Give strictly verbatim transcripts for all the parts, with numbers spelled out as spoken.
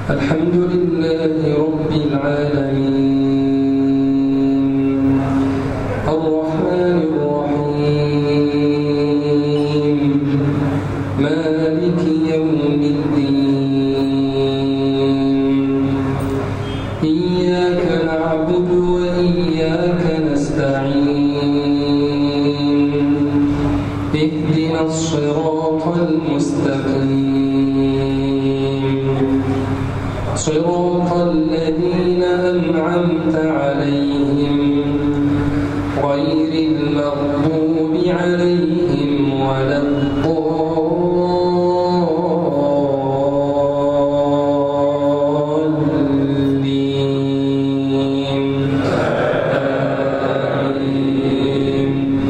الحمد لله رب العالمين الرحمن الرحيم مالك يوم الدين إياك نعبد وإياك نستعين اهدنا الصراط المستقيم صراط الذين أنعمت عليهم غير المغضوب عليهم ولا الضالين آمين.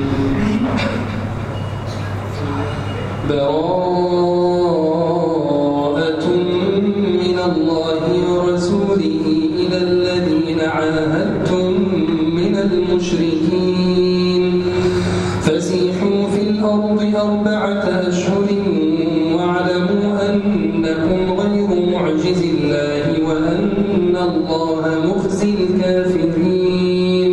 براءة من الله ورسوله إلى الذين عاهدتم من المشركين فسيحوا في الأرض أربعة أشهر واعلموا أنكم غير معجز الله وأن الله مخزي الكافرين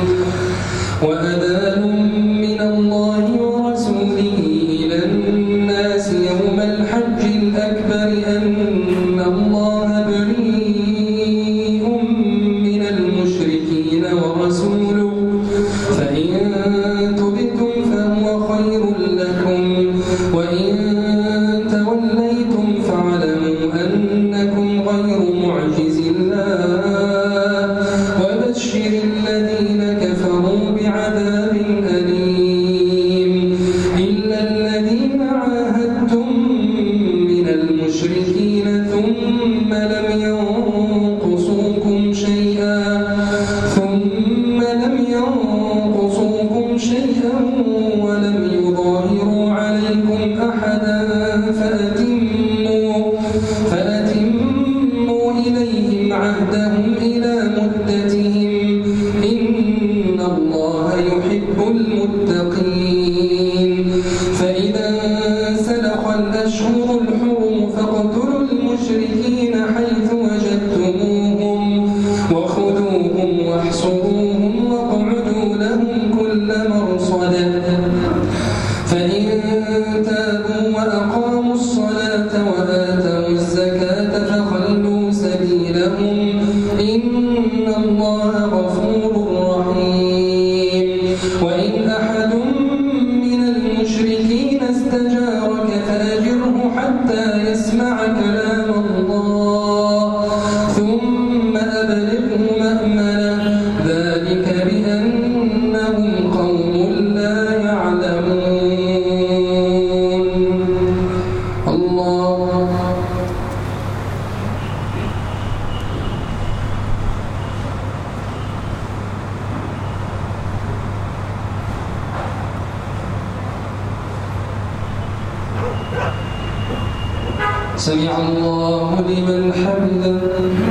وأذان من الله ورسوله إلى الناس يوم الحج الأكبر أن الله بريء من المشركين ورسوله فإن تبتم فهو خير لكم وإن توليتم فاعلموا أنكم غير معجز الله وبشر الذين كفروا بعذاب أليم إلا الذين عاهدتم من المشركين ثم لم ينقصوكم شيئا ثم لم ينقصوكم شيئا ولم يظاهروا عليكم أحدا فأتموا فأتموا إليهم عهدهم إلى مدتهم إن الله يحب المتقين فإذا انسلخ الأشهر الحرم فاقتلوا المشركين حيث وجدتموهم وخذوهم واحصروهم واقعدوا لهم كل مرصد فإن تابوا وأقاموا الصلاة وآتوا الزكاة فخلوا سبيلهم إن الله غفور رحيم وإن أحد من المشركين استجارك فأجره حتى يسمع كلام الله ثم أبلغه مأمنه ذلك بأنهم قوم لا يعلمون الله سمع الله لمن حمده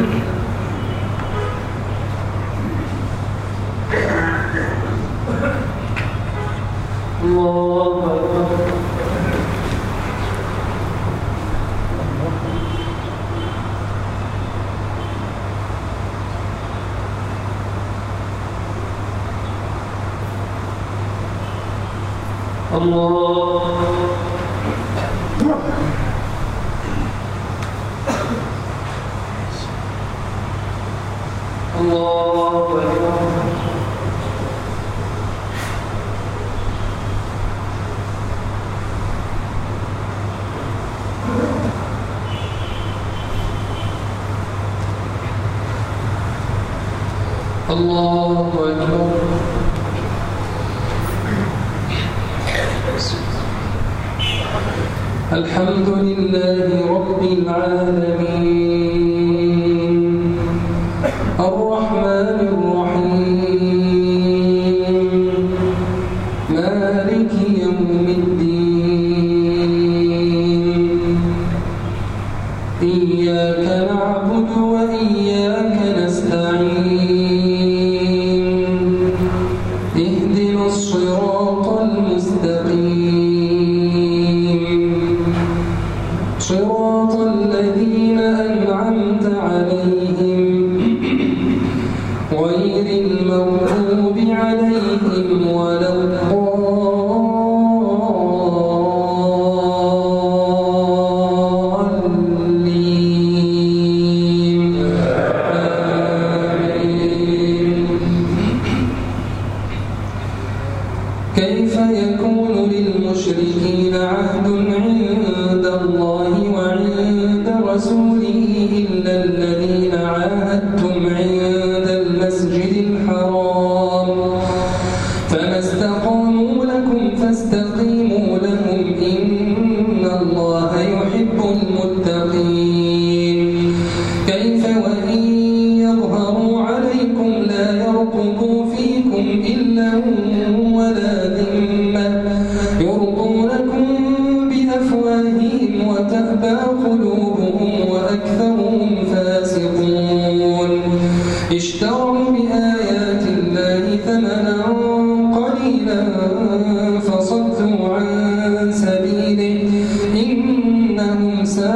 الله أكبر الله الله أكبر الله أكبر الحمد لله رب العالمين الرحمن الرحيم مالك يوم الدين إياك نعبد وإياك نستعين اهدنا الصراط المستقيم صراط الذين أنعمت كيف وإن يظهروا عليكم لا يرقبوا فيكم إلا ولا ذمة يرضونكم بأفواههم وتأبى قلوبهم وأكثرهم فاسقون اشتروا بآيات الله ثمنا قليلا فصدوا عن سبيله إنهم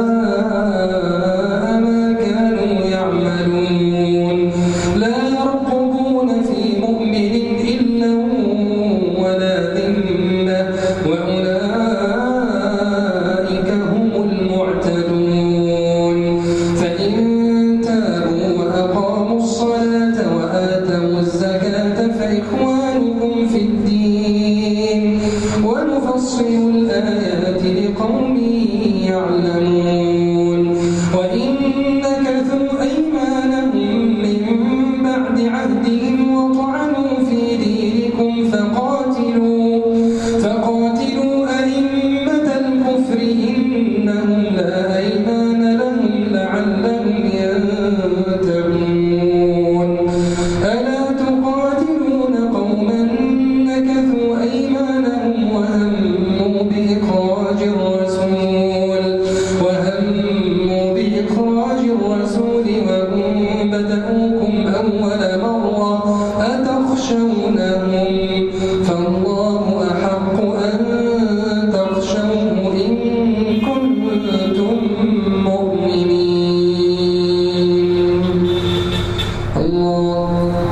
ساء ما كانوا يعملون لا يرقبون في مؤمن إلا ولا ذمة وأولئك هم المعتدون فإن تابوا وأقاموا الصلاة وآتوا الزكاة فإخوانكم في الدين ونفصل الآيات لقوم يعلمون وإن نكثوا أيمانهم من بعد عهدهم وطعنوا في دينكم فقاتلوا فقاتلوا أئمة الكفر إنهم لا أيمان لهم لعلهم ينتهون ألا تقاتلون قوما نكثوا أيمانهم وهموا بإخراج الرسول وهموا بإخراج الرسول وهم بدأوكم أول مرة أتخشونهم فالله أحق أن تخشوه إن كنتم مؤمنين الله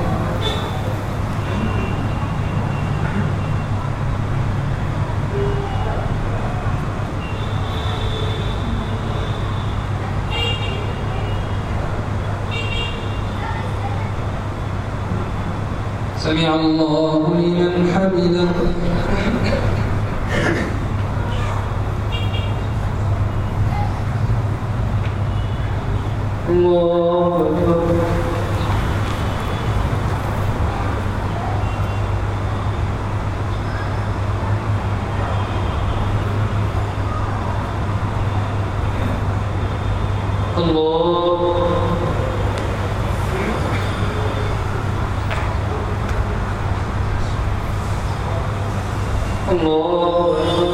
سمع الله لمن حمده الله أكبر الله الله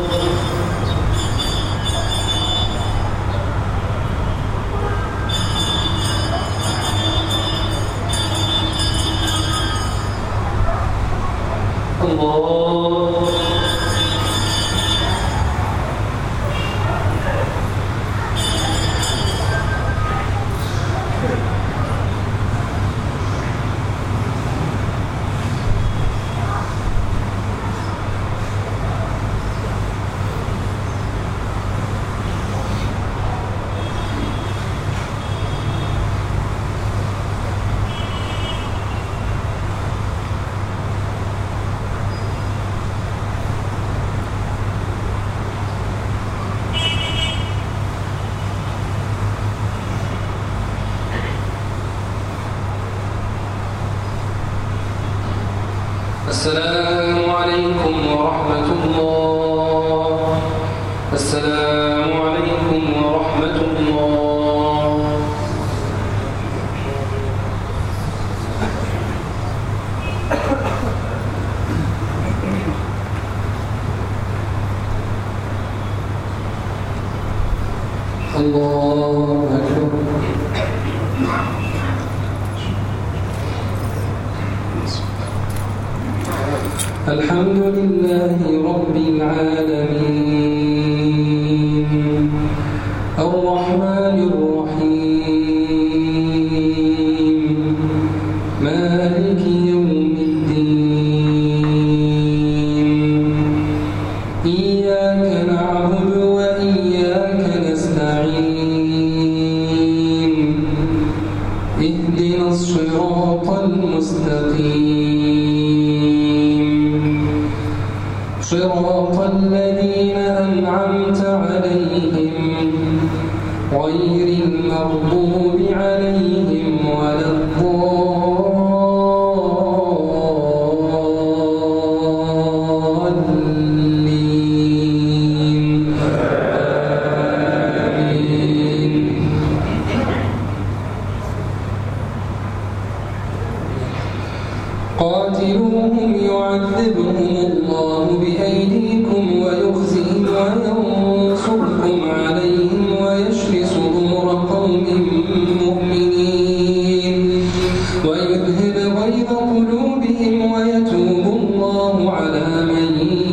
الله السلام عليكم ورحمة الله السلام عليكم ورحمة الله الله أكبر الحمد لله رب العالمين الرحمن الرحيم مالك يوم الدين إياك نعبد وإياك نستعين اهدنا الصراط المستقيم صراط الذين أنعمت عليهم غير المغضوب عليهم ولا الضالين آمين قاتلوهم يعذبهم الله بأيديكم ويخزهم وينصركم عليهم ويشف صدور قوم مؤمنين ويذهب غيظ قلوبهم ويتوب الله على من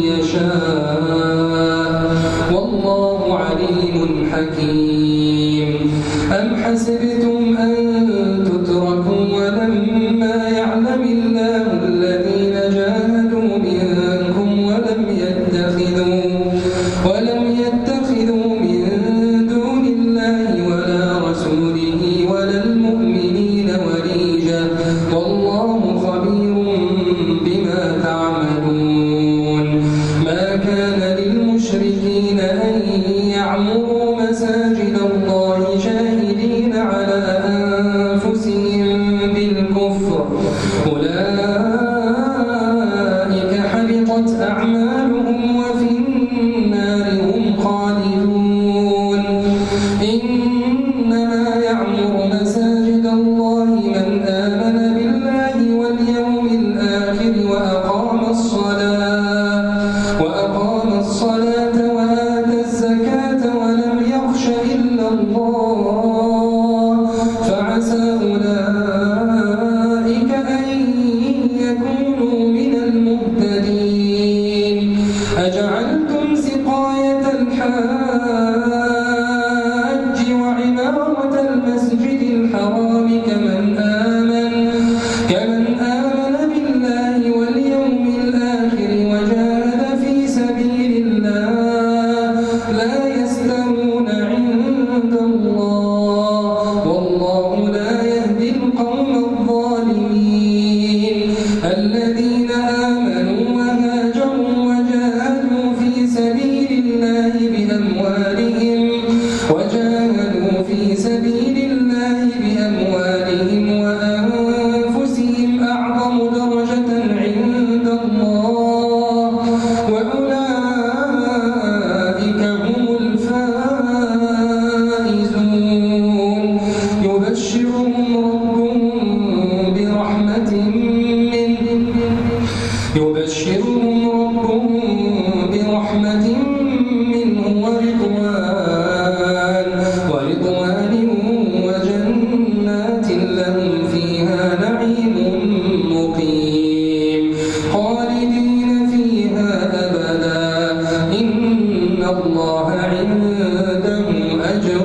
يشاء والله عليم حكيم. أم حسبتم أن تتركوا ولما يعلم الله الذين جاهدوا منكم ولم يتخذوا ولم يتخذوا من دون الله ولا رسوله ولا المؤمنين وليجا والله خبير بما تعملون. ما كان للمشركين أن يعمروا مساجد الله شاهدين على أنفسهم بالكفر أولئك حبطت أعمالهم وفي النار هم خالدون. إنما يعمر مساجد الله من آمن بالله واليوم الآخر وأقام الصلاة وأقام الصلاة وآتى الزكاة ولم يخش إلا الله فعسى أولئك أن يكونوا من المهتدين. أجعلتم سقاية الحاج وعمارة المسجد الحرام كمن آمن كمن آمن بالله واليوم الآخر وجاهد في سبيل الله لا يستوون عند الله والله لا يهدي القوم الظالمين. الذين آمنوا وهاجروا وجاهدوا في سبيل الله بأموالهم وجاهدوا في سبيل الله بأموالهم وأنفسهم أعظم درجة عند الله وأولئك هم الفائزون. يبشرهم ربهم برحمة منه يبشرهم ربهم برحمة منه ورضوان ورضوان وجنات لهم فيها نعيم مقيم خالدين فيها أبدا إن الله عنده أجر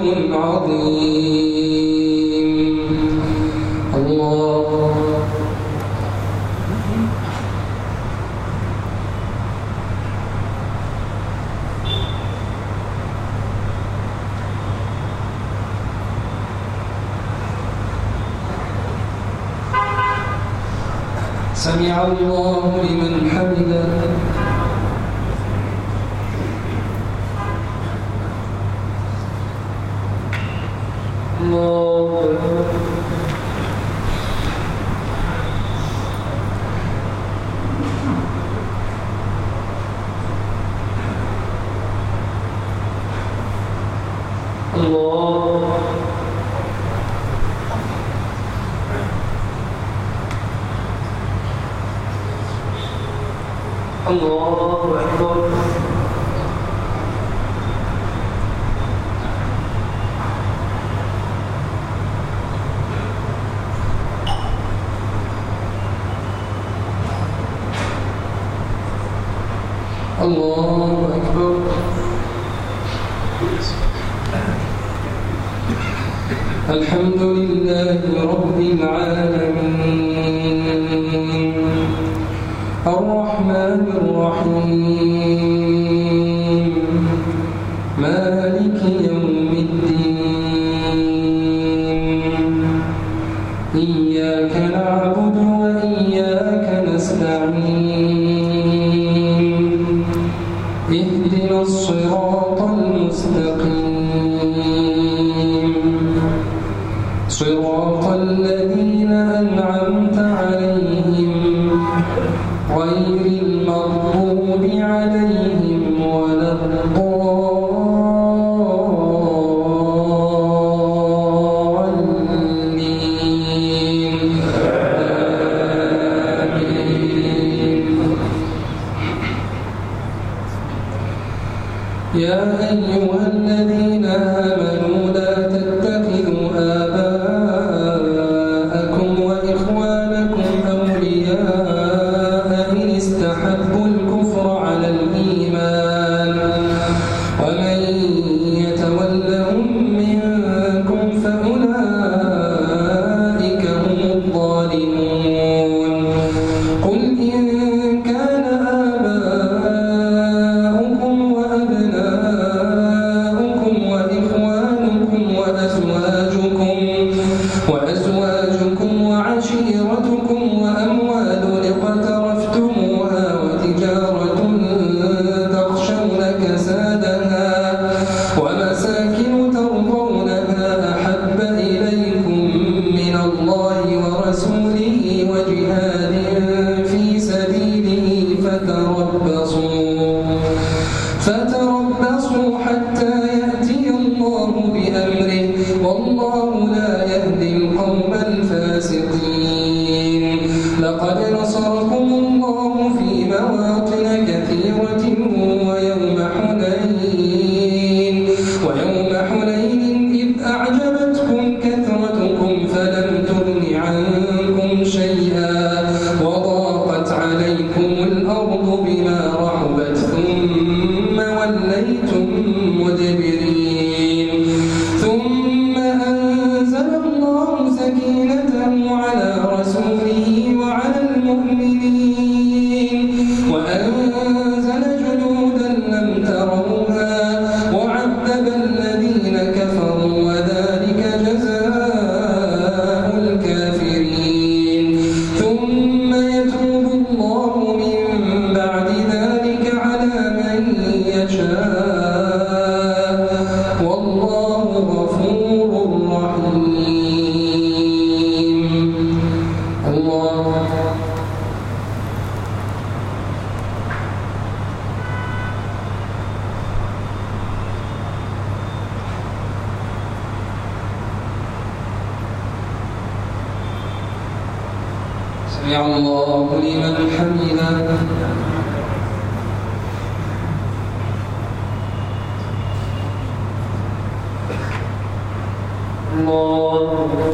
عظيم. الله سمع الله لمن حمده. الله أكبر. الله الله أكبر. الله أكبر. الحمد لله رب العالمين الرحمن الرحيم مالك يوم الدين إياك نعبد وإياك نستعين اهدنا الصراط المستقيم صراط الذين أنعمت عليهم غير المغضوب عليهم ولا الضالين. آمين. أيها الذين آمنوا لا تتخذوا آباءكم وإخوانكم أولياء إن استحبوا الكفر على الإيمان ومن يتولهم منكم فأولئك هم الظالمون قل إن كان آباؤكم وأبناؤكم وإخوانكم وأزواجكم وأزواجكم وعشيرتكم وأموال اقترفتموها وتجارة تخشون كسادها ومساكن ترضونها أحب إليكم من الله ورسوله وجهاد في سبيله فتربصوا فتربصوا حتى يأتي الله بأمره والله لا يهدي القوم الفاسقين لقد نصركم الله في مواطن كثيرة ويوم حنين ويوم حنين إذ أعجبتكم كثرتكم فلم تغن عنكم شيئا وضاقت عليكم الأرض بما رحبت ثم وليتم مدبرين ثم أنزل الله سكينته على رسوله وعلى المؤمنين وأنزل جنودا لم تروها وعذب الذين كفروا وذلك جزاء الكافرين ثم يتوب الله من بعد ذلك على من يشاء والله غفور رحيم الله سمع الله لمن حمده الله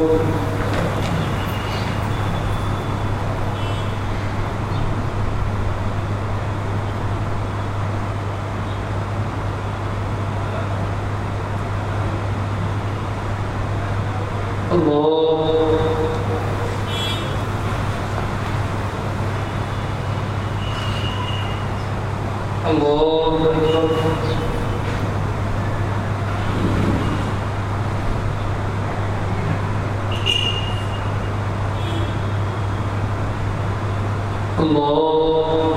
الله الله الله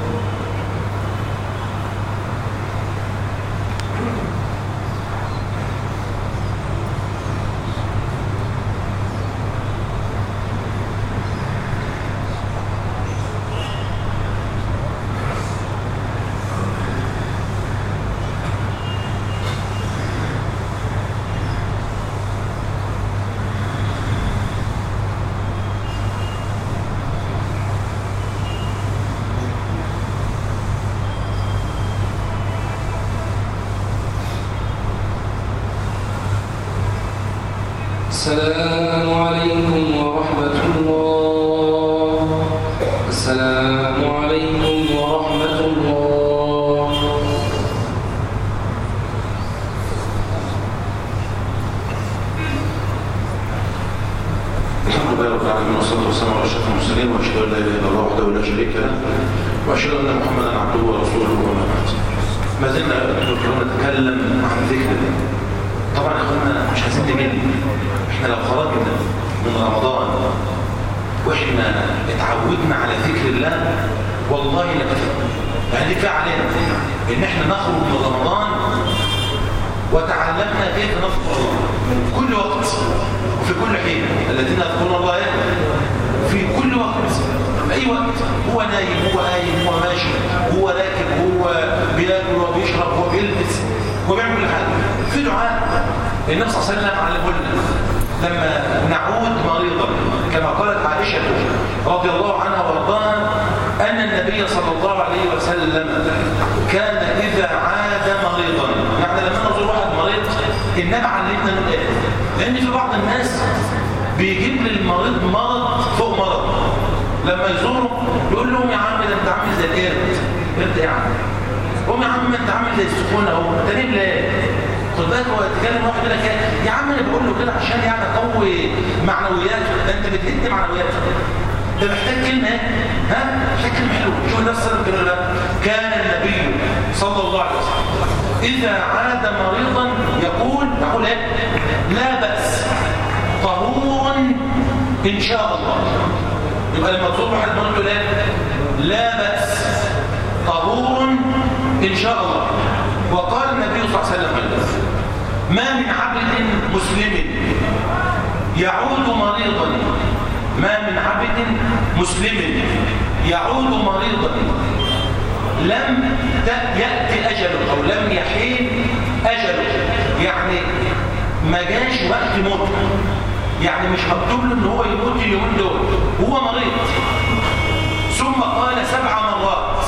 السلام عليكم ورحمة الله السلام عليكم ورحمة الله الحمد لله رب العالمين والصلاة والسلام على أشرف المرسلين وأشهد أن لا إله إلا الله وحده لا شريك له وأشهد أن محمدا عبده ورسوله وما بعد ما زلنا نتكلم عن ذكر الله. طبعا يا اخوانا مش عايزين نمل. احنا لو خرجنا من رمضان واحنا اتعودنا على ذكر الله والله لكفانا. يعني كفايه علينا ان احنا نخرج من رمضان وتعلمنا كيف نذكر الله في كل وقت وفي كل حين. الذين يذكرون الله في كل وقت اي وقت، هو نايم، هو قايم، هو ماشي، هو راكب، هو بياكل وبيشرب، هو بيلبس، هو بيعمل كل حاجه. في دعاء النبي صلى الله عليه وسلم علمه لنا لما نعود مريضا، كما قالت عائشه رضي الله عنها وارضاها ان النبي صلى الله عليه وسلم كان اذا عاد مريضا النبي علمنا نقول لأن في بعض الناس بيجيب للمريض مرض فوق مرض، لما يزوره يقول لهم يا عم ده انت عامل زي القرد. قرد يا عم؟ قوم يا عم انت عامل زي السخونه اهو، انت ليه ليه؟ خد بالك هو يتكلم واحد يقول لك يا عم انا بقول له كده عشان يعني اقوي معنوياته، ده انت بتهد معنوياته. ده محتاج كلمه ها؟ محتاج كلمه حلوه. شوف النبي صلى الله عليه وسلم كان النبي صلى الله عليه وسلم اذا عاد مريضا يقول يقول ايه؟ لا بأس طهور ان شاء الله. يبقى لما تزور واحد مريض لا لا بأس طهور ان شاء الله. وقال النبي صلى الله عليه وسلم ما من عبد مسلم يعود مريضا ما من عبد مسلم يعود مريضا لم يأتي أجله أو لم يحين أجله، يعني ما جاش وقت موت، يعني مش مكتوب له ان هو يموت اليومين دول، هو مريض. ثم قال سبع مرات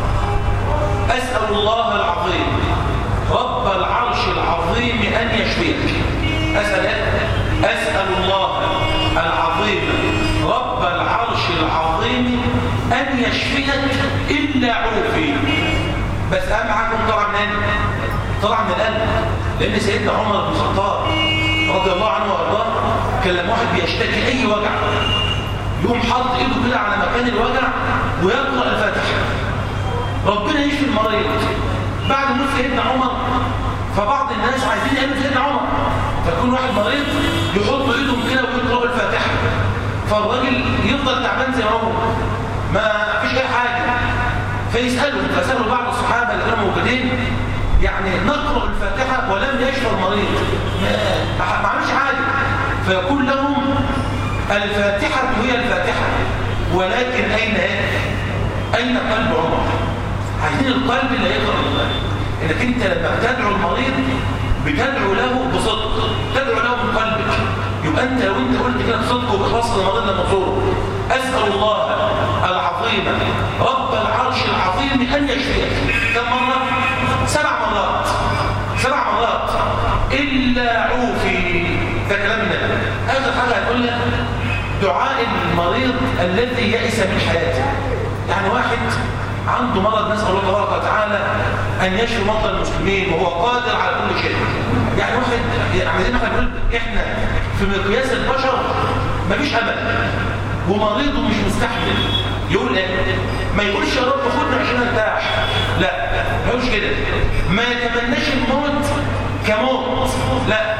أسأل الله العظيم رب العرش العظيم أن يشفيك. أسأل أسأل الله العظيم رب العرش العظيم أن يشفيك إلا عوفي. بس أهم حاجة طلع منين؟ طلع من القلب. لأن سيدنا عمر بن الخطاب رضي الله عنه وارضاه كان لما واحد بيشتكي أي وجع يقوم حاطط إيده كده على مكان الوجع ويقرأ الفاتحة ربنا يشفي المريض. بعد موت سيدنا عمر فبعض الناس عايزين يقابلوا سيدنا عمر، فيكون واحد مريض يحط ايدهم كده ويقرأ الفاتحة، فالراجل يفضل تعبان زي ما هو ما فيش اي حاجه. فيسالوا فسالوا بعض الصحابه اللي كانوا موجودين يعني نقرأ الفاتحه ولم يشفى المريض، ما ما عملش حاجه. فيقول لهم الفاتحه هي الفاتحه ولكن اين اين قلب عمر؟ عايزين القلب اللي يقرأ الله. انك انت لما بتدعو المريض بتدعو له بصدق، تدعو له من قلبك. يبقى انت لو انت قلت كده بصدق وبخلاص للمريض لما تزوره اسال الله العظيم رب العرش العظيم ان يشفيك. كم مره؟ سبع مرات. سبع مرات الا عوفي. ده كلام النبي. اخر حاجه هتقول لك دعاء المريض الذي يئس من حياته. يعني واحد عنده مرض نسأل الله تبارك وتعالى أن يشفي مرضى المسلمين وهو قادر على كل شيء. يعني واحد يعني زي ما احنا بنقول احنا في مقياس البشر مفيش أمل ومريضه مش مستحمل، يقول ايه؟ ما يقولش يا رب خدنا عشان ارتاح، لا ما يقولش كده. ما يتمناش الموت كموت، لا.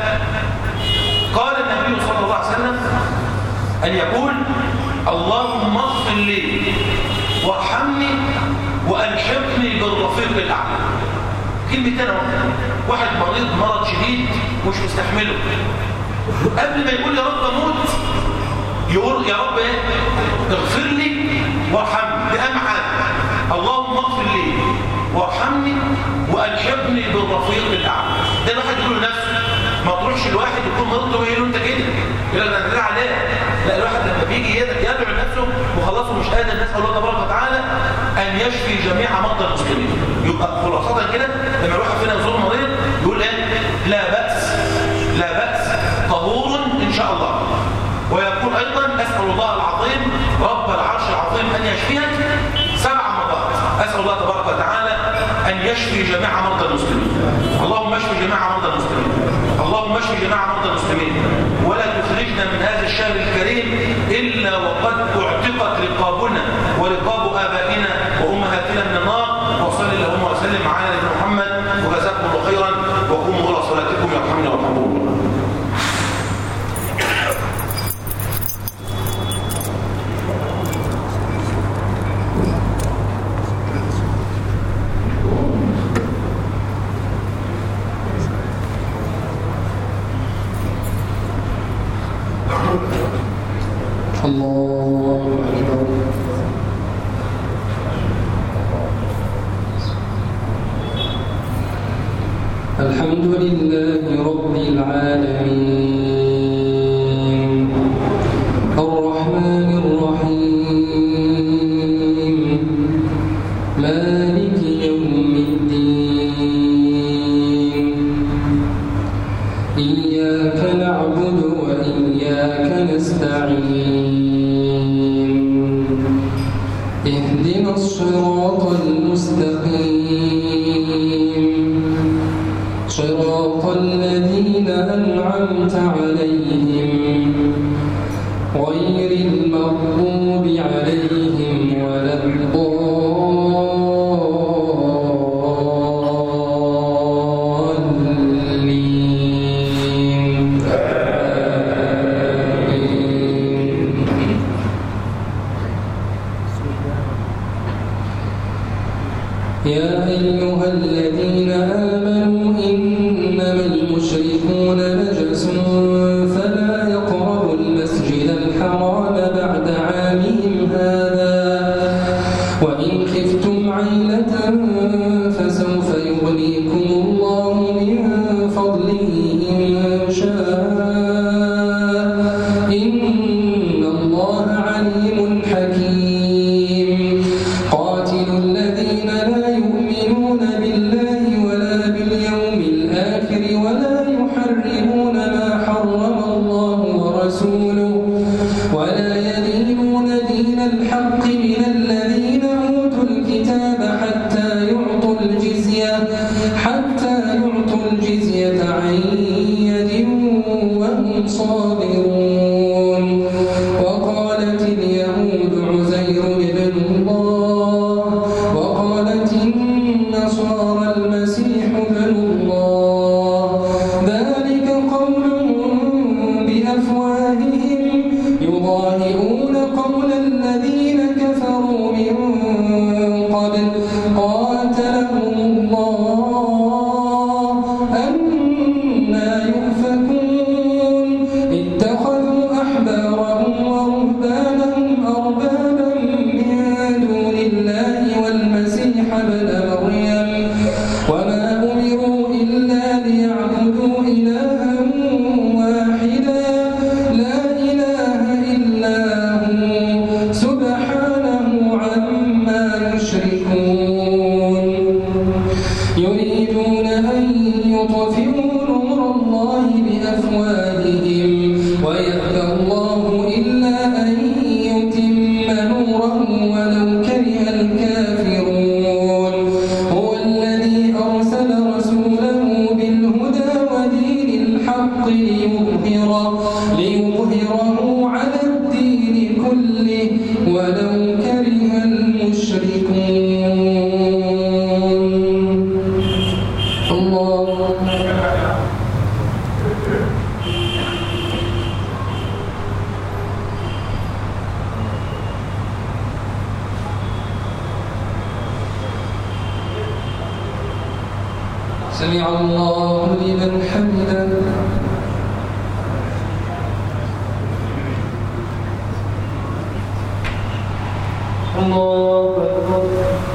قال النبي صلى الله عليه وسلم أن يقول اللهم اغفر لي وارحمني والحقني بالرفيق الاعلى. كلمتين اهو. واحد مريض مرض شديد مش مستحمله، قبل ما يقول يا رب اموت يقول يا رب ايه؟ اغفر لي وارحمني. دي اهم حاجه. اللهم اغفر لي وارحمني والحقني بالرفيق الاعلى. ده الواحد يقول لنفسه، ما تروحش الواحد يكون مريض ويقول له انت كده يقول لك انا عليه. لا، الواحد لما بيجي يدعو لنفسه وخلاص مش قادر نسال الله تبارك وتعالى ان يشفي جميع مرضى المسلمين. يبقى خلاصه كده لما الواحد فينا يزور مريض يقول ايه؟ لا باس لا باس طهور ان شاء الله. ويقول ايضا اسال الله العظيم رب العرش العظيم ان يشفيك سبع مرات. اسال الله تبارك وتعالى ان يشفي جميع مرضى المسلمين. اللهم اشفي جميع مرضى المسلمين. اللهم اشفي جميع مرضى المسلمين ولا تخرجنا من هذا الشهر الكريم الا وقد اعتقت رقابنا ورقاب ابائنا وامهاتنا من النار. وصل اللهم وسلم على نبينا محمد وجزاكم الله خيرا وقوموا الى صلاتكم يرحمنا ويرحمكم الله. الله أكبر. الحمد لله رب العالمين الرحمن الرحيم مالك يوم الدين وإياك نستعين اهدنا الصراط المستقيم صراط الذين أنعمت عليهم غير المغضوب عليهم ولا الضالين. يا أيها الذين آمنوا إنما المشركون نجس فلا يقربوا المسجد الحرام بعد عامهم هذا وإن خفتم عيلة فسوف يغنيكم الله من فضله إن شاء إن الله عليم حكيم. قاتلوا الذين لا يؤمنون بالله ولا باليوم الآخر ولا يحرمون ما حرم الله ورسوله ولا يدينون دين الحق من الذين أوتوا الكتاب حتى يعطوا الجزية حتى يعطوا الجزية عن يد وهم صاغرون. وقالت اليهود عزير ابن الله وقالت النصارى المسيح ابن الله ذلك قولهم بأفواههم يضاهئون قول الذين كفروا من قبل قاتلهم الله أنى يؤفكون. اتخذوا أحبارهم ورهبانهم أربابا من دون الله والمسيح ابن مريم وما أمروا إلا ليعبدوا إلها واحدا لا إله إلا هو سبحانه عما يشركون. يريدون أن يطفئوا نور الله بأفواههم ويأبى الله إلا أن يتم نوره ولو كره الكافرون. هو الذي أرسل رسوله بالهدى ودين الحق ليظهره, ليظهره على الدين كله ولو كره المشركون. الله سمع الله لمن حمده. الله أكبر.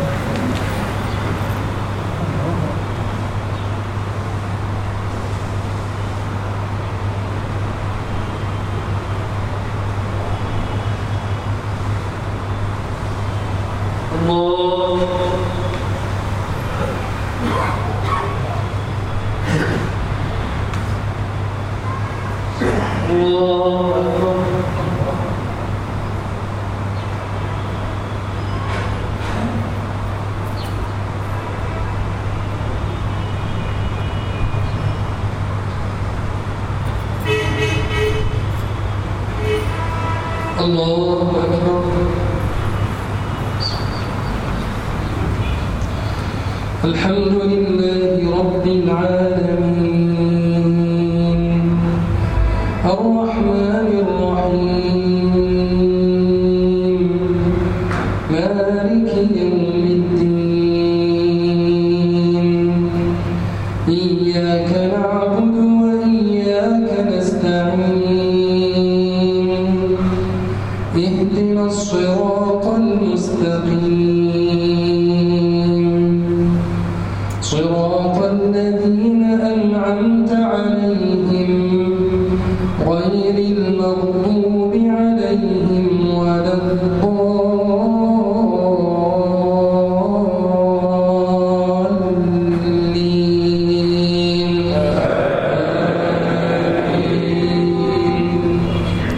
الله الله أكبر. الله أكبر. الحمد لله رب العالمين الرحمن الرحيم مالك يوم الدين إياك نعبد وإياك نستعين اهدنا الصراط المستقيم صراط الذين أنعمت عليهم غير المغضوب عليهم ولا الضالين.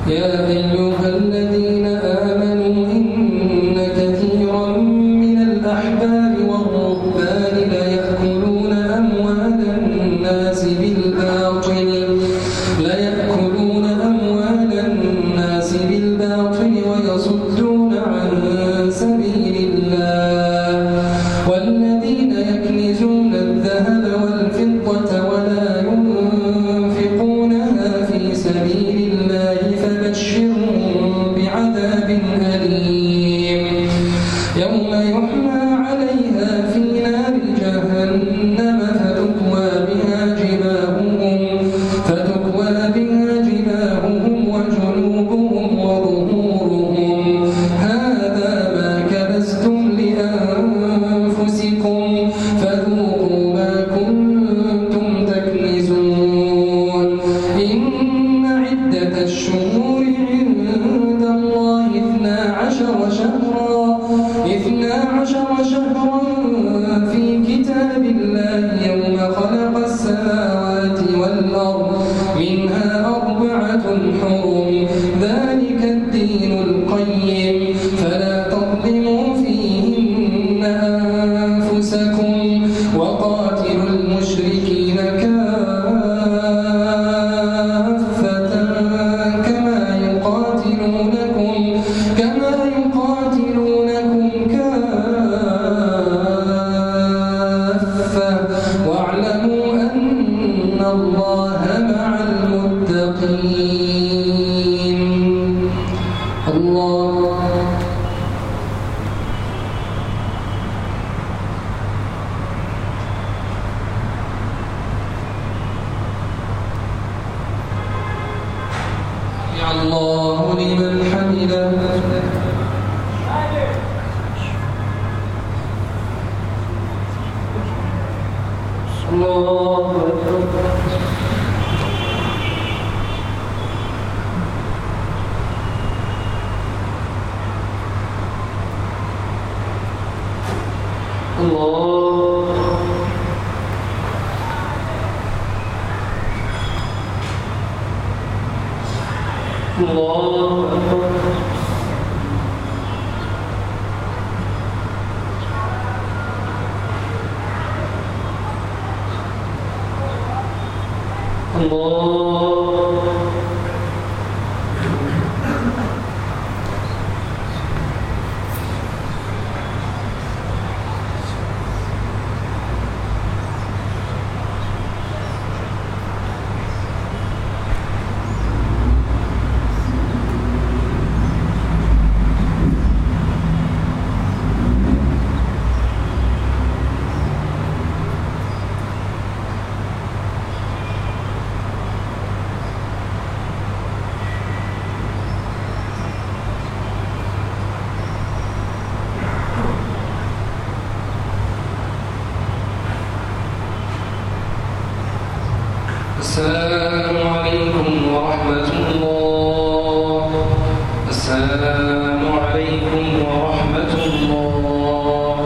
يا أيها الذين آمنوا إن كثيرا من الأحبار والرهبان ليأكلون أموال الناس بالباطل ليأكلون أموال الناس بالباطل ويصدون عن سبيل الله والذين يكنزون الذهب والفضة ولا ينفقونها في سبيل الله فبشرهم بعذاب أليم يوم يحمى عليها في نار جهنم فتكوى بها جباههم فتكوى بها جباههم وجنوبهم وظهورهم هذا ما كنزتم لأنفسكم فذوقوا ما كنتم تكنزون إن عدة الشهور عند الله اثنا عشر شهرا اثنا عشر شهرا في كتاب الله يوم خلق السماوات والأرض منها أربعة حرم ذلك الدين القيم فلا تظلموا فيهن أنفسكم وقاتلوا المشركين كافة كما يقاتلونكم كما يقاتلونكم كافة واعلموا أن الله مع المتقين الله يا الله لمن حمده الله أكبر الله الله أكبر الله السلام عليكم ورحمة الله السلام عليكم ورحمة الله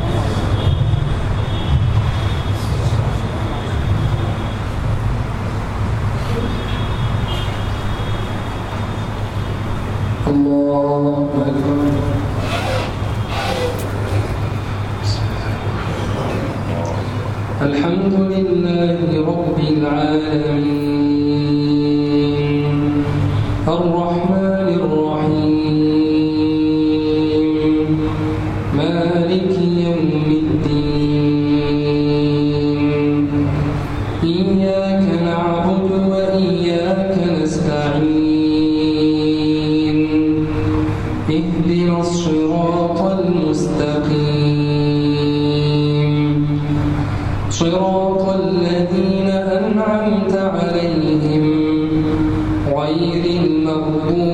الله أكبر الحمد لله رب العالمين الرحمن الرحيم مالك يوم الدين إياك نعبد وإياك نستعين اهدنا الصراط المستقيم صراط الذين أنعمت عليهم غير المغضوب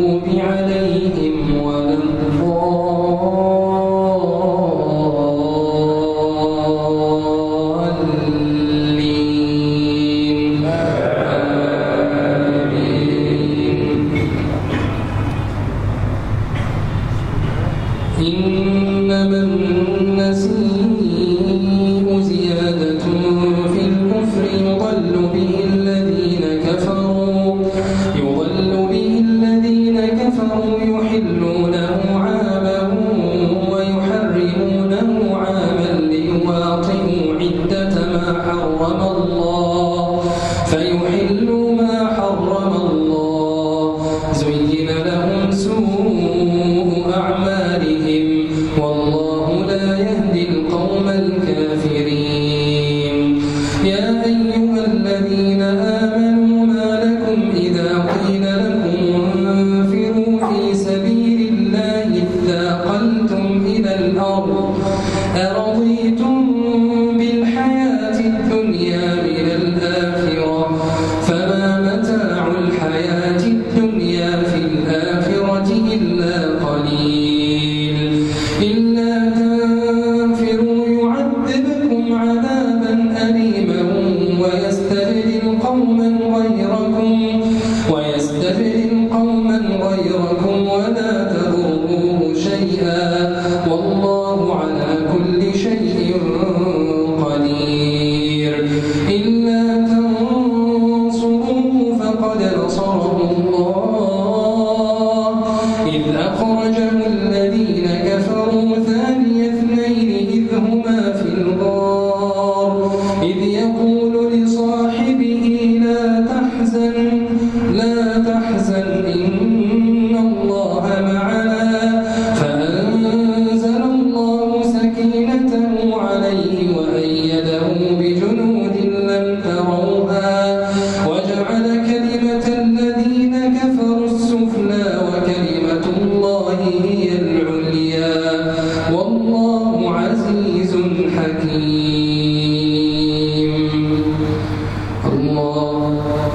لا تحزن إن الله معنا فأنزل الله سكينته عليه وأيده بجنود لم تروها وجعل كلمة الذين كفروا السفلى وكلمة الله هي العليا والله عزيز حكيم. الله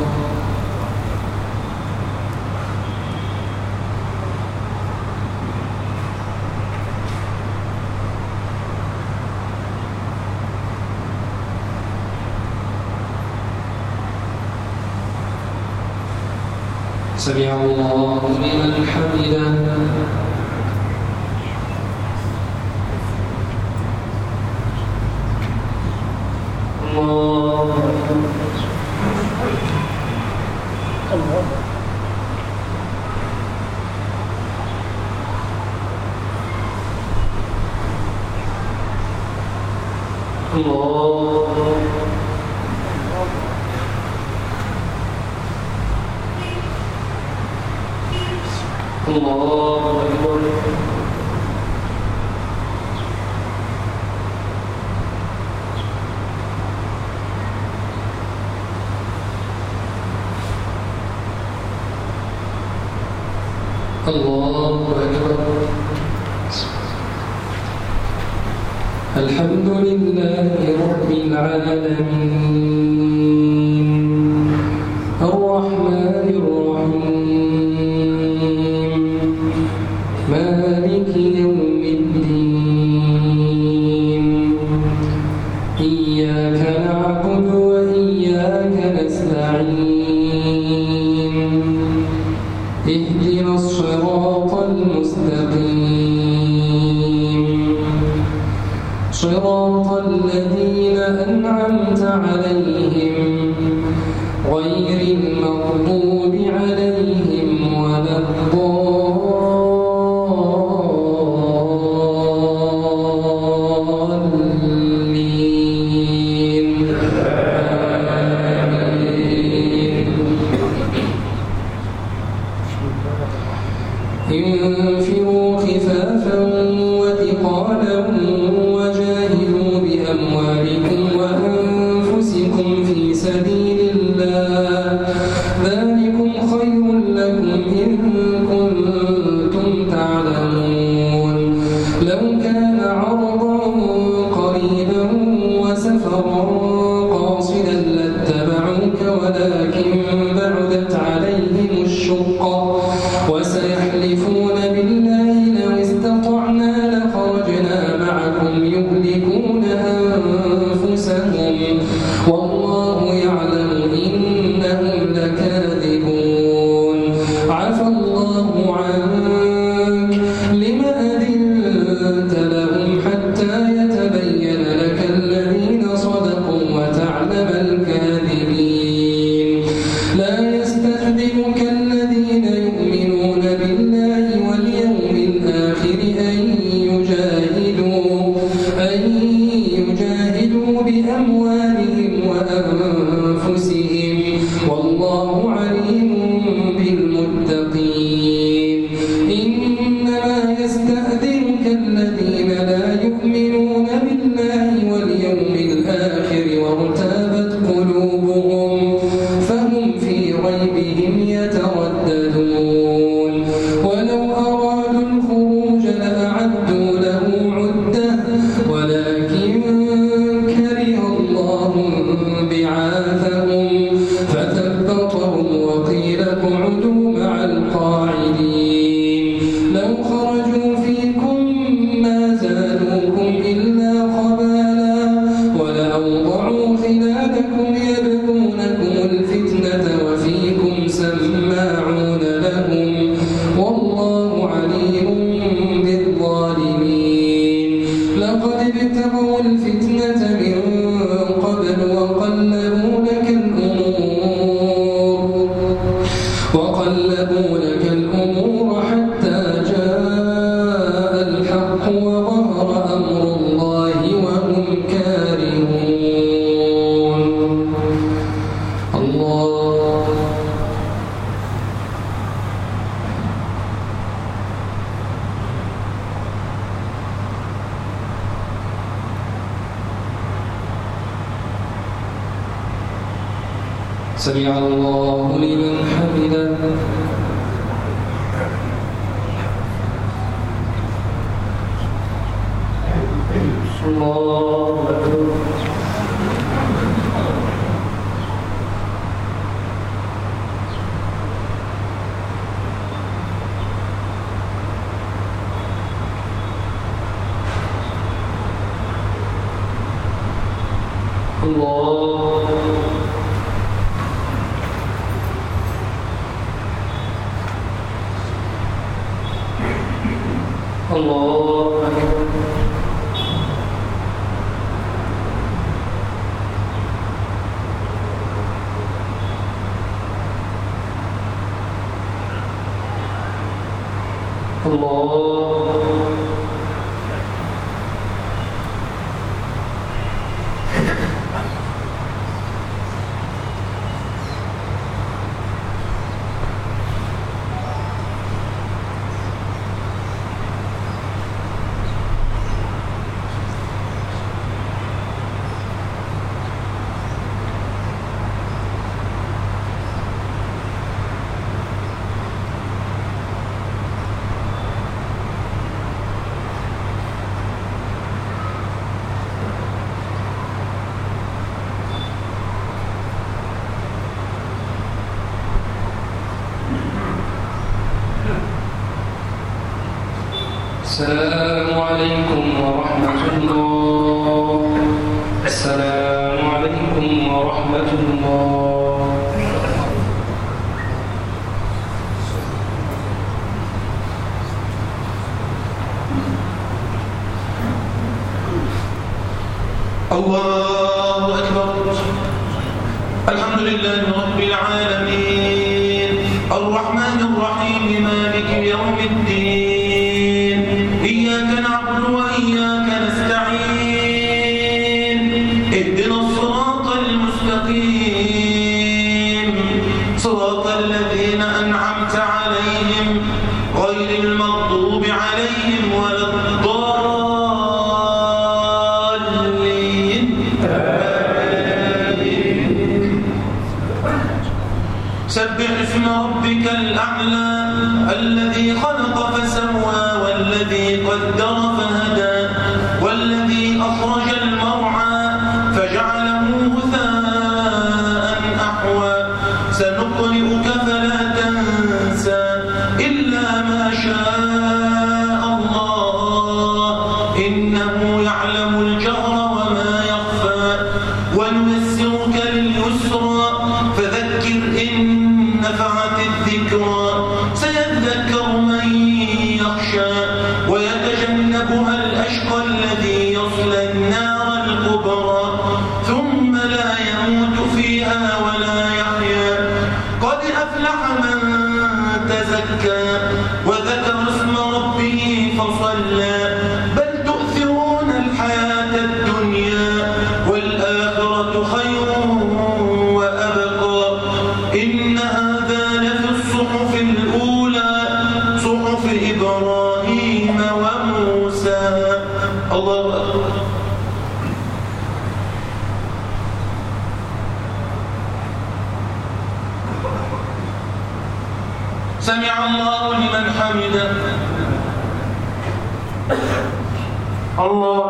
سمع الله لمن حمده. الله الله الله أكبر. الله أكبر. الحمد لله رب العالمين الرحمن الرحيم مالك يوم الدين إياك نعبد وإياك نستعين اهدنا الصراط المستقيم صراط الذين أنعمت عليهم غير المغضوب عليهم ولا الضالين. انفروا خفافا وثقالا وجاهدوا بأموالكم وأنفسكم في سبيل الله ذلكم خير لكم إن كنتم تعلمون. لو كان عرضا قريبا وسفرا قاصدا لاتبعوك ولكن بعدت عليهم الشقة وسيحلفون بالله لو استطعنا لخرجنا معكم يهلكون أنفسهم والله يعلم إنهم لكاذبون. عفى الله عنك لما أذنت لهم حتى يتبين لك الذين صدقوا وتعلم الكاذبين. لا يستأذنك الذين يؤمنون بالله واليوم الآخر أن يجاهدوا أن يجاهدوا بأموالهم وأنفسهم والله عليم بالمتقين. إنما يستأذنك الذين لا يؤمنون بالله واليوم الآخر وارتابت قلوبهم فهم في ريبهم يترددون. ولو أرادوا الخروج لأعدوا له عدة ولكن كره الله بعاثهم فثبطهم وقيل اقعدوا مع القاعدين. لو خرجوا فيكم ما زادوكم إلا خبالا ولأوضعوا خلالكم يبغونكم الفتنة وفيكم سماعون لهم والله عليم بالظالمين. لقد ابتغوا الفتنة من قبل وقلبوا لك الأمور وقلبوا لك الأمور حتى جاء الحق وظهر أمر الله وهم كارهون. الله سمع الله لمن حمده. الله أكبر. الله الله أكبر. الله السلام عليكم ورحمة الله. السلام عليكم ورحمة الله. الله أكبر. الحمد لله رب العالمين الرحمن الرحيم مالك يوم الدين إياك نعبد وإياك نستعين اهدنا الصراط المستقيم صراط الذين أنعمت عليهم غير المغضوب عليهم ولا الضالين. سبح اسم ربك الأعلى الذي خلق فسوى والذي قدر فهدى والذي أخرج المرعى فجعله غثاء أحوى سنقرئك فلا تنسى إلا ما شاء الله إنه يعلم الجهر وما يخفى ونيسرك لليسرى فذكر إن نفعت الذكرى سيذكر من يخشى ويتجنبها الأشقى الذي يصلى النار الكبرى ثم لا يموت فيها ولا يحيا قد أفلح من تزكى وذكر اسم ربه فصلى بل تؤثرون الحياة الدنيا والآخرة خير وأبقى إن هذا لفي الصحف الأولى صحف إبراهيم وموسى. الله أكبر. سمع الله لمن حمده. الله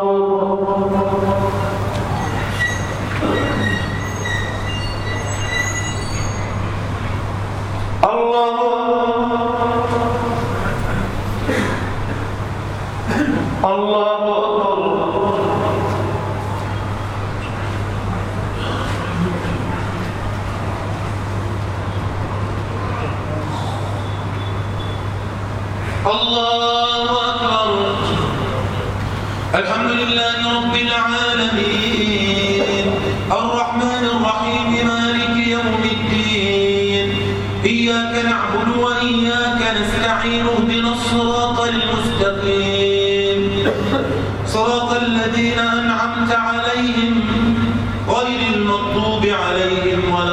الله الله الله أكبر. الحمد لله رب العالمين الرحمن الرحيم مالك يوم الدين إياك نعبد وإياك نستعين اهدنا الصراط المستقيم صراط الذين أنعمت عليهم غير المغضوب عليهم ولا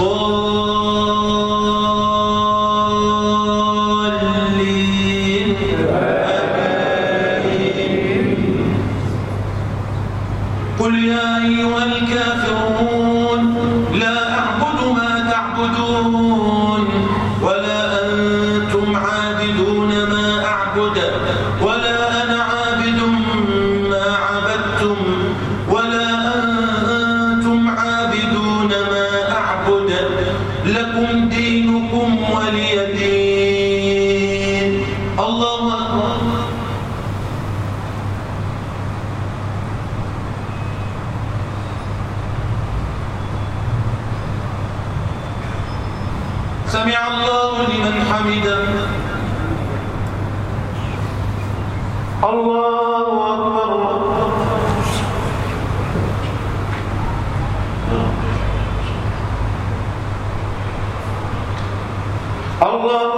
الضالين. قل يا أيها الكافرون لا أعبد ما تعبدون سمع الله لمن حمده. الله أكبر. الله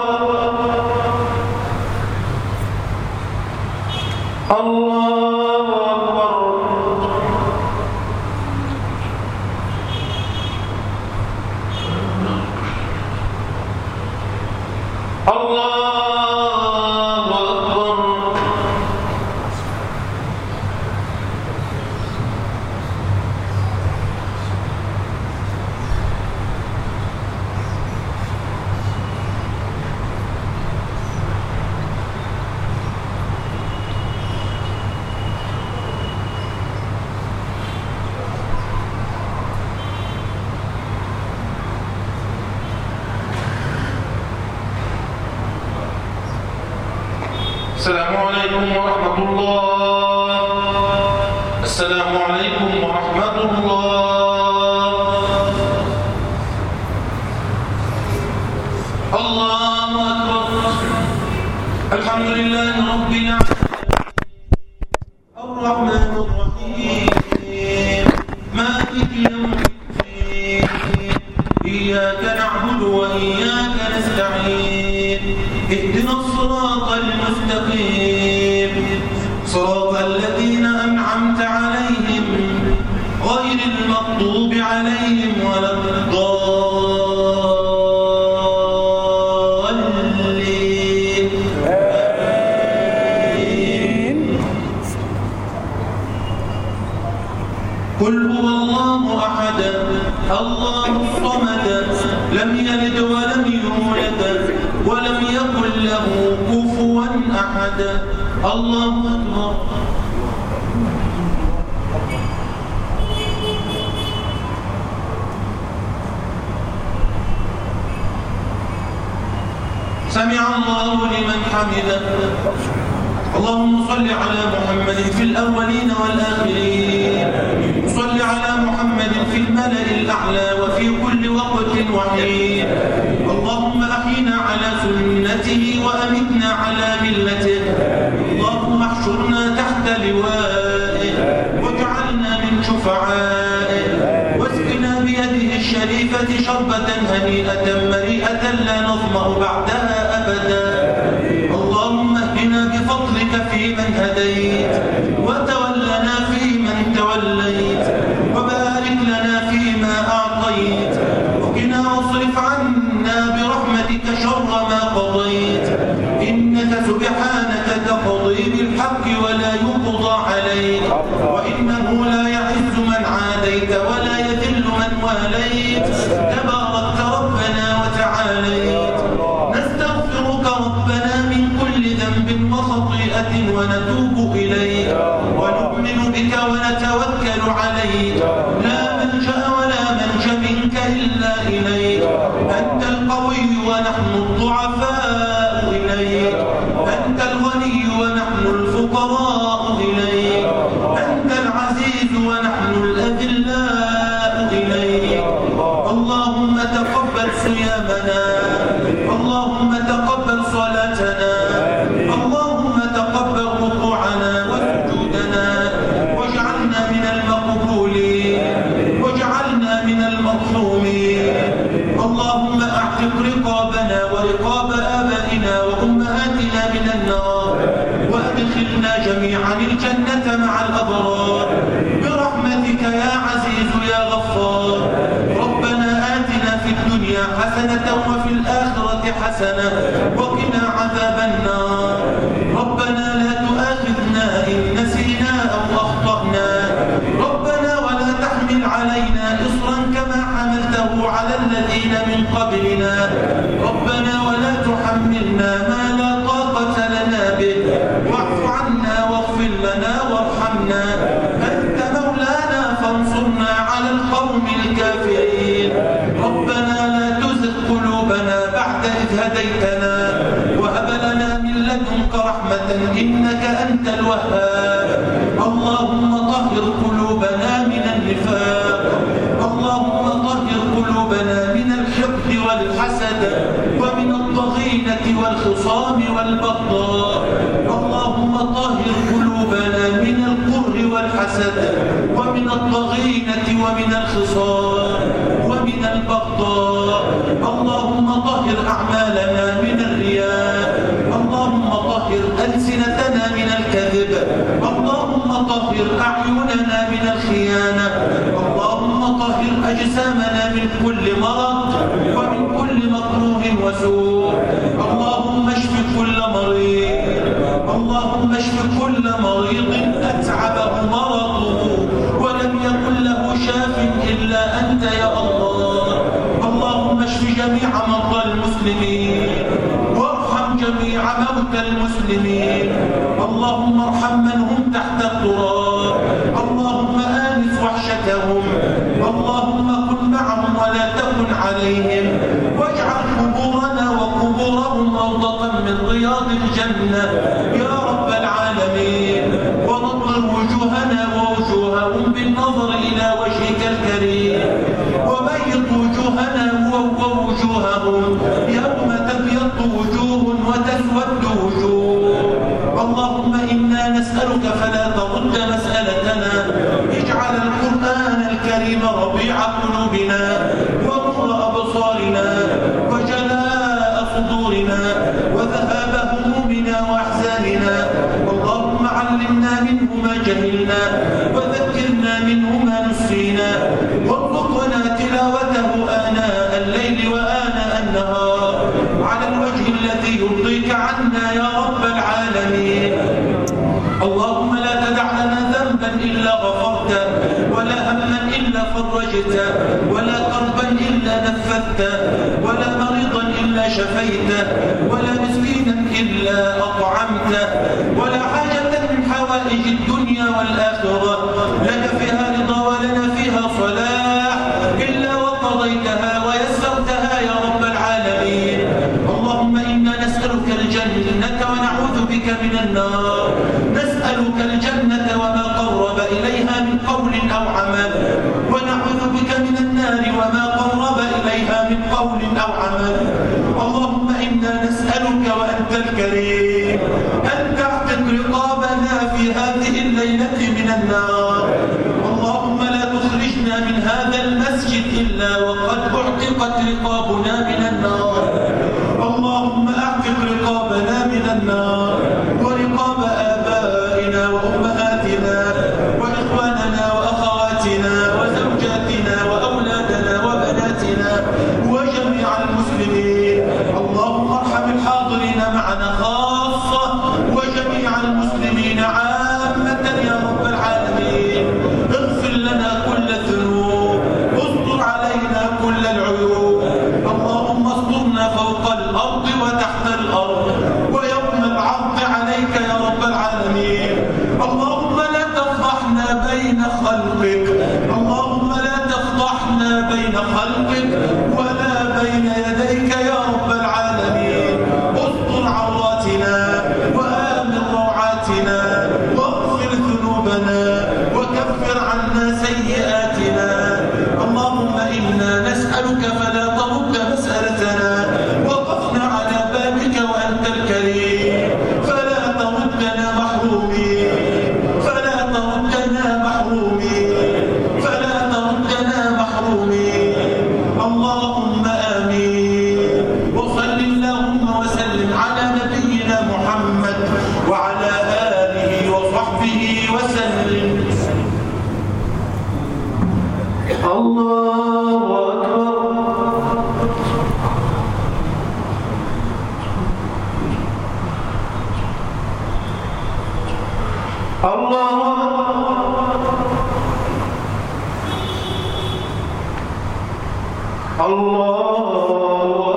الله أكبر. الله أكبر. السلام عليكم ورحمة الله. السلام عليكم ورحمة الله. الله أكبر. الحمد لله رب العالمين الرحمن الرحيم مالك يوم الدين إياك نعبد وإياك نستعين اهدنا الصراط المستقيم صراط الذين أنعمت عليهم غير المغضوب عليهم ولا الضالين. آمين. قل هو الله أحد الله الصمد لم يلد ولم يولد ولم يكن له كفوا أحد. الله أكبر. سمع الله لمن حمده. اللهم صل على محمد في الأولين والآخرين. صل على محمد في الملأ الأعلى وفي كل وقت وحين. اللهم أحينا على سنته وأمتنا على ملته. اللهم احشرنا تحت لوائه واجعلنا من شفعائه واسقنا بيده الشريفة شربة هنيئة مريئة لا نظمأ بعدها أبدا. اللهم اهدنا بفضلك فيمن هديت وتولنا فيمن توليت وبارك لنا فيما أعطيت وقنا واصرف عنا برحمتك شر ما قضيت. إنك سبحانك تقضي بالحق ولا يقضى عليك وإنه لا يعز من عاديت ولا يذل من واليت. تباركت ربنا وتعاليت. نستغفرك ربنا من كل ذنب وخطيئة ونتوب إليك ونؤمن بك ونتوكل عليك. لا ملجأ ولا منجا منك إلا إليك. أنت القوي ونحن الضعفاء إليك. أنت الغني ونحن الفقراء إليك. أنت العزيز ونحن الأذلاء إليك. اللهم تقبل صيامنا. اللهم تقبل صلاتنا. اللهم تقبل ركوعنا وسجودنا واجعلنا من المقبولين واجعلنا من المرحومين. اللهم اعتق رقابنا ورقاب آبائنا وأمهاتنا من النار وادخلنا جميعا الجنة مع الأبرار برحمتك يا عزيز يا غفار. ربنا آتنا في الدنيا حسنة وفي الآخرة حسنة وقنا عذاب النار. ربنا لا تؤاخذنا إن نسينا أو أخطأنا. ربنا ولا تحمل علينا إصرا كما حملته على الذين من قبلنا. ربنا ولا تحملنا ما لا طاقة لنا به. واعف عنا واغفر لنا وارحمنا. أنت مولانا فانصرنا على القوم الكافرين. ربنا لا تزغ قلوبنا بعد إذ هديتنا وهب لنا من لدنك رحمة إنك أنت الوهاب. اللهم طهر قلوبنا من النفاق. اللهم طهر قلوبنا من الحقد والحسد ومن الضغينة والخصام والبغضاء. اللهم طهر قلوبنا من الكره والحسد ومن الضغينة ومن الخصام ومن البغضاء. اللهم طهر أعمالنا من الرياء. اللهم طهر ألسنتنا من الكذب. اللهم طهر أعيننا من الخيانة. اللهم طهر أجسامنا من كل مرض ومن كل مكروه وسوء. اللهم اشف كل مريض. اللهم اشف كل مريض أتعبه مرضه ولم يكن له شاف إلا أنت يا الله. اللهم اشف جميع مرضى المسلمين وارحم جميع موتى المسلمين. اللهم ارحم من هم تحت التراب. اللهم آنس وحشتهم. اللهم كن معهم ولا تكن عليهم، واجعل قبورنا وقبورهم روضة من رياض الجنة يا رب العالمين. ونضر وجوهنا ووجوههم بالنظر إلى وجهك الكريم، وبيض وجوهنا ووجوههم يوم تبيض وجوه وتسود وجوه. اللهم إنا نسألك فلا ترد مسألتنا. اجعل القرآن الكريم ربيع قلوبنا ونور أبصارنا وجلاء صدورنا وذهاب همومنا وأحزاننا. اللهم علمنا منه ما جهلنا وذكرنا منه ما نسينا، وارزقنا تلاوته آناء الليل وآناء النهار على الوجه الذي يرضيك عنا يا رب العالمين. اللهم لا تدع لنا ذنبا إلا غفرته، ولا هما إلا فرجته، ولا كربا إلا نفذته، ولا مريضا إلا شفيته، ولا مسكينا إلا أطعمته، ولا حاجة من حوائج الدنيا والآخرة لك فيها رضا ولنا فيها صلاح إلا وقضيتها ويسرتها يا رب العالمين. اللهم إنا نسألك الجنة ونعوذ بك من النار. نسألك الجنة وما قرب إليها من قول أو عمل، ونعوذ بك من النار وما قرب إليها من قول أو عمل. اللهم إنا نسألك وأنت الكريم أن تعتق رقابنا في هذه الليلة من النار. اللهم لا تخرجنا من هذا المسجد إلا وقد اعتقت رقابنا من النار. اللهم اعتق رقابنا من النار ورقاب آبائنا وأمهاتنا وإخواننا وأخواتنا وزوجاتنا وأولادنا وبناتنا وجميع المسلمين. اللهم ارحم الحاضرين معنا خاصة وجميع المسلمين عامة يا رب العالمين. اغفر لنا كل الذنوب، استر علينا كل العيوب. اللهم استرنا فوق الأرض وتحت الأرض ويوم العرض عليك يا رب العالمين. اللهم لا تفضحنا بين خلقك. اللهم لا تفضحنا بين خلقك ولا بين يديك يا رب العالمين. استر عوراتنا وآمن روعاتنا واغفر ذنوبنا وكفر عنا سيئاتنا. اللهم إنا نسألك فلا ترد مسألتنا. وقفنا على بابك وأنت الكريم فلا تردنا محرومين، فلا تردنا محرومين، فلا تردنا محرومين. اللهم آمين. وصل اللهم وسلم على نبينا محمد وعلى آله وصحبه وسلم. الله أكبر. الله الله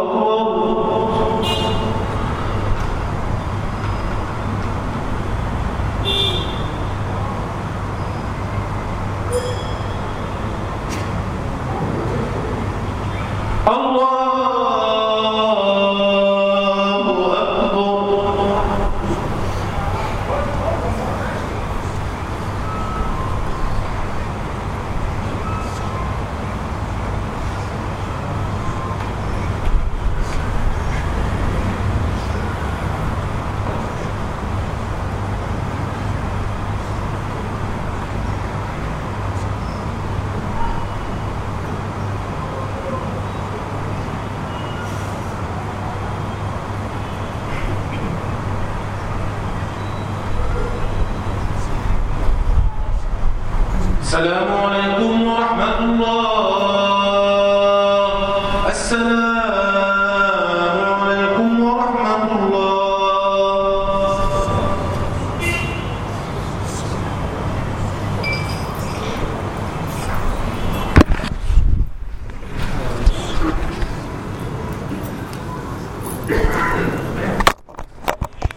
السلام عليكم